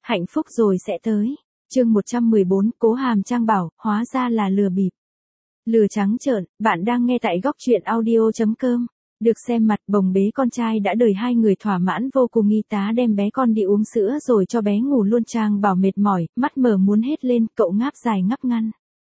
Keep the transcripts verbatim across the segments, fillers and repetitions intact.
Hạnh phúc rồi sẽ tới. Chương một trăm mười bốn, Cố Hàm Trang bảo, hóa ra là lừa bịp. Lừa trắng trợn, bạn đang nghe tại góc truyện audio chấm com. Được xem mặt bồng bế con trai đã đời hai người thỏa mãn vô cùng, y tá đem bé con đi uống sữa rồi cho bé ngủ luôn. Trang bảo mệt mỏi, mắt mở muốn hết lên, cậu ngáp dài ngắp ngăn.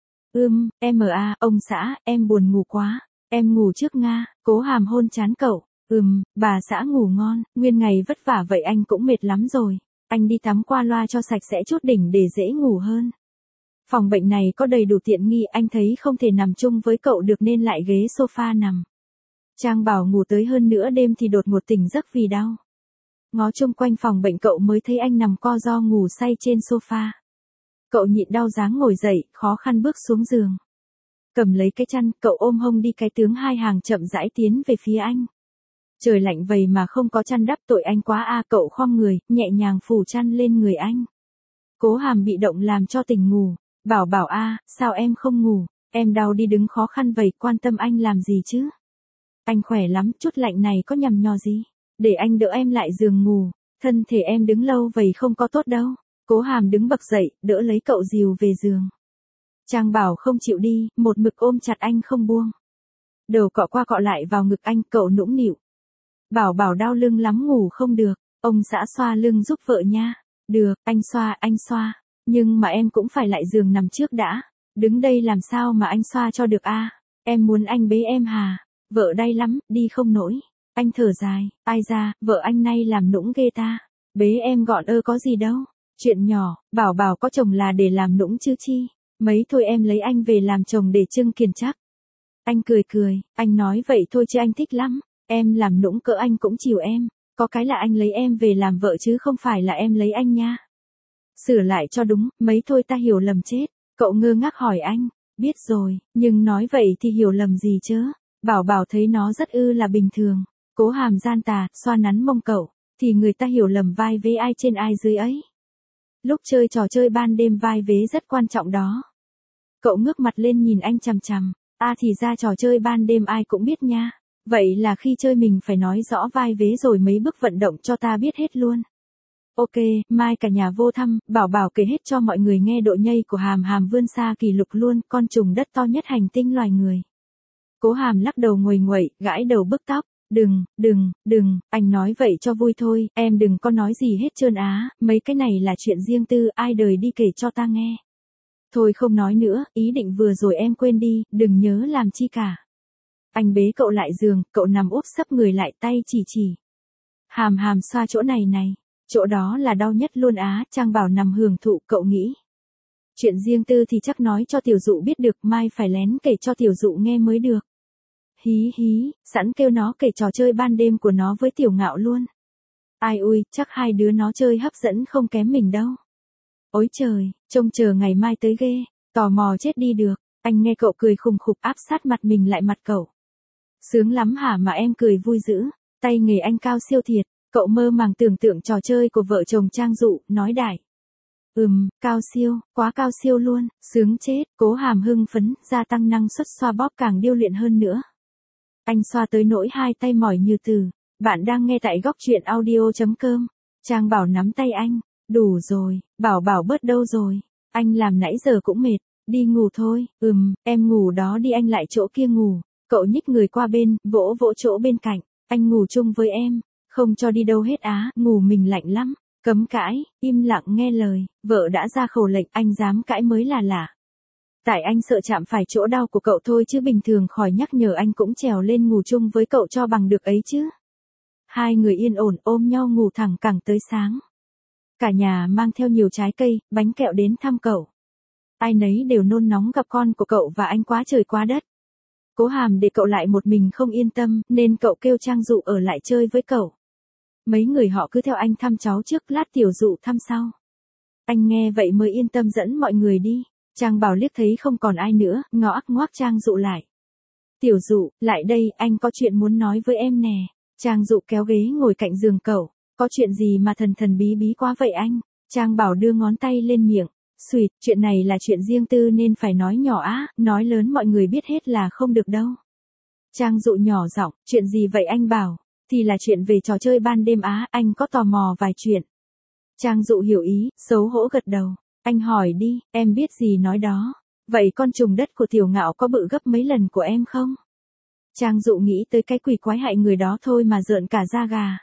Ưm, em à, ông xã, em buồn ngủ quá, em ngủ trước Nga. Cố Hàm hôn chán cậu. Ừm, bà xã ngủ ngon, nguyên ngày vất vả vậy anh cũng mệt lắm rồi. Anh đi tắm qua loa cho sạch sẽ chút đỉnh để dễ ngủ hơn. Phòng bệnh này có đầy đủ tiện nghi, anh thấy không thể nằm chung với cậu được nên lại ghế sofa nằm. Trang bảo ngủ tới hơn nửa đêm thì đột ngột tỉnh giấc vì đau. Ngó chung quanh phòng bệnh cậu mới thấy anh nằm co ro ngủ say trên sofa. Cậu nhịn đau dáng ngồi dậy, khó khăn bước xuống giường. Cầm lấy cái chăn, cậu ôm hông đi cái tướng hai hàng chậm rãi tiến về phía anh. Trời lạnh vậy mà không có chăn đắp, tội anh quá a. Cậu khom người, nhẹ nhàng phủ chăn lên người anh. Cố Hàm bị động làm cho tỉnh ngủ. Bảo bảo a, sao em không ngủ, em đau đi đứng khó khăn vậy, quan tâm anh làm gì chứ? Anh khỏe lắm, chút lạnh này có nhằm nhò gì, để anh đỡ em lại giường ngủ, thân thể em đứng lâu vậy không có tốt đâu. Cố Hàm đứng bật dậy, đỡ lấy cậu dìu về giường. Trang bảo không chịu đi, một mực ôm chặt anh không buông. Đầu cọ qua cọ lại vào ngực anh, cậu nũng nịu. Bảo bảo đau lưng lắm ngủ không được, ông xã xoa lưng giúp vợ nha. Được, anh xoa, anh xoa. Nhưng mà em cũng phải lại giường nằm trước đã. Đứng đây làm sao mà anh xoa cho được a? Em muốn anh bế em hà? Vợ đay lắm, đi không nổi. Anh thở dài, ai ra, vợ anh nay làm nũng ghê ta. Bế em gọn ơ có gì đâu. Chuyện nhỏ, bảo bảo có chồng là để làm nũng chứ chi. Mấy thôi em lấy anh về làm chồng để trưng kiền chắc. Anh cười cười, anh nói vậy thôi chứ anh thích lắm. Em làm nũng cỡ anh cũng chiều em. Có cái là anh lấy em về làm vợ chứ không phải là em lấy anh nha. Sửa lại cho đúng, mấy thôi ta hiểu lầm chết. Cậu ngơ ngác hỏi anh, biết rồi, nhưng nói vậy thì hiểu lầm gì chứ? Bảo bảo thấy nó rất ư là bình thường. Cố Hàm gian tà, xoa nắn mông cậu, thì người ta hiểu lầm vai vế ai trên ai dưới ấy. Lúc chơi trò chơi ban đêm vai vế rất quan trọng đó. Cậu ngước mặt lên nhìn anh chằm chằm, a à thì ra trò chơi ban đêm ai cũng biết nha. Vậy là khi chơi mình phải nói rõ vai vế rồi mấy bước vận động cho ta biết hết luôn. Ok, mai cả nhà vô thăm, bảo bảo kể hết cho mọi người nghe độ nhây của Hàm Hàm vươn xa kỷ lục luôn, con trùng đất to nhất hành tinh loài người. Cố Hàm lắc đầu nguầy nguậy, gãi đầu bức tóc, đừng, đừng, đừng, anh nói vậy cho vui thôi, em đừng có nói gì hết trơn á, mấy cái này là chuyện riêng tư, ai đời đi kể cho ta nghe. Thôi không nói nữa, ý định vừa rồi em quên đi, đừng nhớ làm chi cả. Anh bế cậu lại giường, cậu nằm úp sấp người lại, tay chỉ chỉ. Hàm Hàm xoa chỗ này này. Chỗ đó là đau nhất luôn á. Trang bảo nằm hưởng thụ, cậu nghĩ. Chuyện riêng tư thì chắc nói cho tiểu dụ biết được, mai phải lén kể cho tiểu dụ nghe mới được. Hí hí, sẵn kêu nó kể trò chơi ban đêm của nó với tiểu ngạo luôn. Ai ui, chắc hai đứa nó chơi hấp dẫn không kém mình đâu. Ôi trời, trông chờ ngày mai tới ghê, tò mò chết đi được. Anh nghe cậu cười khùng khục áp sát mặt mình lại mặt cậu. Sướng lắm hả mà em cười vui dữ, tay nghề anh cao siêu thiệt. Cậu mơ màng tưởng tượng trò chơi của vợ chồng Trang Dụ, nói đại. Ừm, cao siêu, quá cao siêu luôn, sướng chết. Cố Hàm hưng phấn, gia tăng năng suất xoa bóp càng điêu luyện hơn nữa. Anh xoa tới nỗi hai tay mỏi như từ. Bạn đang nghe tại góc truyện audio chấm com. Trang bảo nắm tay anh, đủ rồi, bảo bảo bớt đâu rồi. Anh làm nãy giờ cũng mệt, đi ngủ thôi. Ừm, em ngủ đó đi, anh lại chỗ kia ngủ. Cậu nhích người qua bên, vỗ vỗ chỗ bên cạnh, anh ngủ chung với em. Không cho đi đâu hết á, ngủ mình lạnh lắm, cấm cãi, im lặng nghe lời, vợ đã ra khẩu lệnh, anh dám cãi mới là lạ. Tại anh sợ chạm phải chỗ đau của cậu thôi chứ bình thường khỏi nhắc nhở anh cũng trèo lên ngủ chung với cậu cho bằng được ấy chứ. Hai người yên ổn ôm nhau ngủ thẳng cẳng tới sáng. Cả nhà mang theo nhiều trái cây, bánh kẹo đến thăm cậu. Ai nấy đều nôn nóng gặp con của cậu và anh quá trời quá đất. Cố Hàm để cậu lại một mình không yên tâm, nên cậu kêu Trang Dụ ở lại chơi với cậu. Mấy người họ cứ theo anh thăm cháu trước, lát tiểu dụ thăm sau. Anh nghe vậy mới yên tâm dẫn mọi người đi. Trang bảo liếc thấy không còn ai nữa, ngó ắc ngoác Trang Dụ lại. Tiểu dụ, lại đây, anh có chuyện muốn nói với em nè. Trang Dụ kéo ghế ngồi cạnh giường cậu. Có chuyện gì mà thần thần bí bí quá vậy anh? Trang bảo đưa ngón tay lên miệng. Xùyt, chuyện này là chuyện riêng tư nên phải nói nhỏ á, nói lớn mọi người biết hết là không được đâu. Trang Dụ nhỏ giọng, chuyện gì vậy anh bảo? Thì là chuyện về trò chơi ban đêm á, anh có tò mò vài chuyện. Trang Dụ hiểu ý, xấu hổ gật đầu. Anh hỏi đi, em biết gì nói đó. Vậy con trùng đất của Tiểu Ngạo có bự gấp mấy lần của em không? Trang Dụ nghĩ tới cái quỷ quái hại người đó thôi mà rợn cả da gà.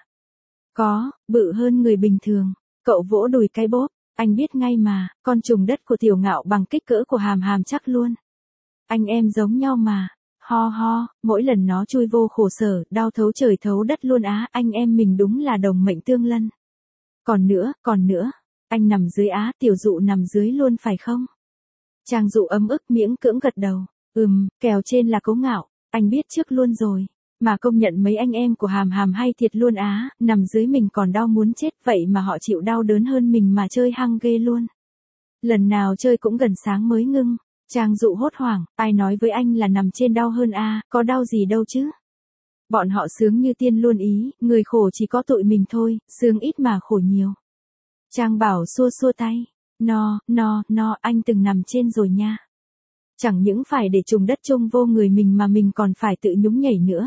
Có, bự hơn người bình thường. Cậu vỗ đùi cái bóp. Anh biết ngay mà, con trùng đất của Tiểu Ngạo bằng kích cỡ của Hàm Hàm chắc luôn. Anh em giống nhau mà. Ho ho, mỗi lần nó chui vô khổ sở, đau thấu trời thấu đất luôn á, anh em mình đúng là đồng mệnh tương lân. Còn nữa, còn nữa, anh nằm dưới á, Tiểu Dụ nằm dưới luôn phải không? Trang Dụ ấm ức miễn cưỡng gật đầu. Ừm, kèo trên là Cố Ngạo, anh biết trước luôn rồi. Mà công nhận mấy anh em của Hàm Hàm hay thiệt luôn á, nằm dưới mình còn đau muốn chết vậy mà họ chịu đau đớn hơn mình mà chơi hăng ghê luôn. Lần nào chơi cũng gần sáng mới ngưng. Trang Dụ hốt hoảng, ai nói với anh là nằm trên đau hơn a, có đau gì đâu chứ. Bọn họ sướng như tiên luôn ý, người khổ chỉ có tụi mình thôi, sướng ít mà khổ nhiều. Trang Bảo xua xua tay, no, no, no, anh từng nằm trên rồi nha. Chẳng những phải để trùng đất chung vô người mình mà mình còn phải tự nhúng nhảy nữa.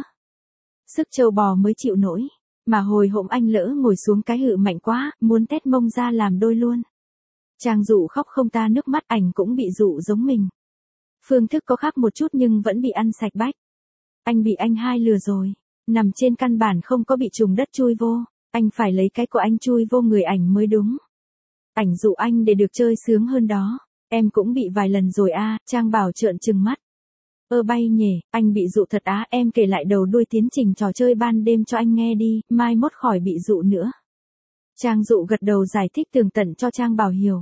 Sức trâu bò mới chịu nổi, mà hồi hổm anh lỡ ngồi xuống cái hự mạnh quá, muốn tét mông ra làm đôi luôn. Trang Dụ khóc không ta nước mắt, ảnh cũng bị dụ giống mình. Phương thức có khác một chút nhưng vẫn bị ăn sạch bách. Anh bị anh hai lừa rồi, nằm trên căn bản không có bị trùng đất chui vô, anh phải lấy cái của anh chui vô người ảnh mới đúng. Ảnh dụ anh để được chơi sướng hơn đó, em cũng bị vài lần rồi a. Trang Bảo trợn trừng mắt. Ơ bay nhỉ, anh bị dụ thật á, em kể lại đầu đuôi tiến trình trò chơi ban đêm cho anh nghe đi, mai mốt khỏi bị dụ nữa. Trang Dụ gật đầu giải thích tường tận cho Trang Bảo hiểu.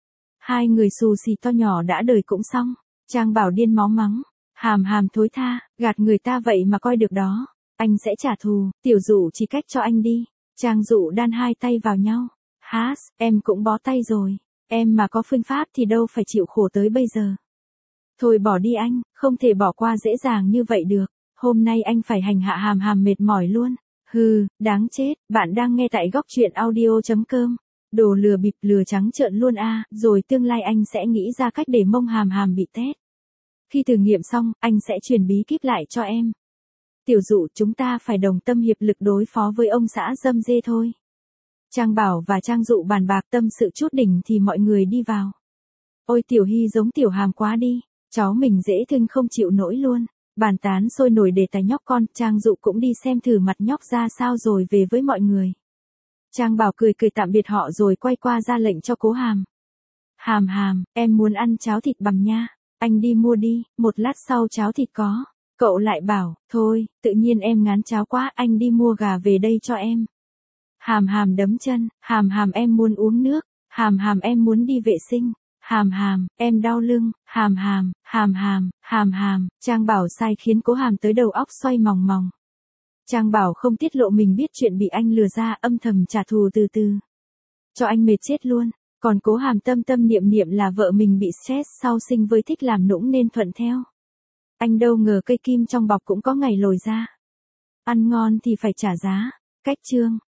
Hai người xù xì to nhỏ đã đời cũng xong. Trang Bảo điên máu mắng. Hàm Hàm thối tha, gạt người ta vậy mà coi được đó. Anh sẽ trả thù, Tiểu Dụ chỉ cách cho anh đi. Trang Dụ đan hai tay vào nhau. Hás, em cũng bó tay rồi. Em mà có phương pháp thì đâu phải chịu khổ tới bây giờ. Thôi bỏ đi anh, không thể bỏ qua dễ dàng như vậy được. Hôm nay anh phải hành hạ Hàm Hàm mệt mỏi luôn. Hừ, đáng chết, bạn đang nghe tại góc truyện audio chấm com. Đồ lừa bịp lừa trắng trợn luôn a, rồi tương lai anh sẽ nghĩ ra cách để mông Hàm Hàm bị tét. Khi thử nghiệm xong, anh sẽ truyền bí kíp lại cho em. Tiểu Dụ, chúng ta phải đồng tâm hiệp lực đối phó với ông xã dâm dê thôi. Trang Bảo và Trang Dụ bàn bạc tâm sự chút đỉnh thì mọi người đi vào. Ôi Tiểu Hy giống Tiểu Hàm quá đi, cháu mình dễ thương không chịu nổi luôn. Bàn tán sôi nổi đề tài nhóc con, Trang Dụ cũng đi xem thử mặt nhóc ra sao rồi về với mọi người. Trang Bảo cười cười tạm biệt họ rồi quay qua ra lệnh cho Cố Hàm. Hàm Hàm, em muốn ăn cháo thịt bằm nha. Anh đi mua đi, một lát sau cháo thịt có. Cậu lại bảo, thôi, tự nhiên em ngán cháo quá, anh đi mua gà về đây cho em. Hàm Hàm đấm chân, Hàm Hàm em muốn uống nước, Hàm Hàm em muốn đi vệ sinh, Hàm Hàm, em đau lưng, Hàm Hàm, Hàm Hàm, Hàm Hàm. Trang Bảo sai khiến Cố Hàm tới đầu óc xoay mòng mòng. Trang Bảo không tiết lộ mình biết chuyện bị anh lừa ra, âm thầm trả thù từ từ. Cho anh mệt chết luôn. Còn Cố Hàm tâm tâm niệm niệm là vợ mình bị stress sau sinh với thích làm nũng nên thuận theo. Anh đâu ngờ cây kim trong bọc cũng có ngày lồi ra. Ăn ngon thì phải trả giá. Cách chương.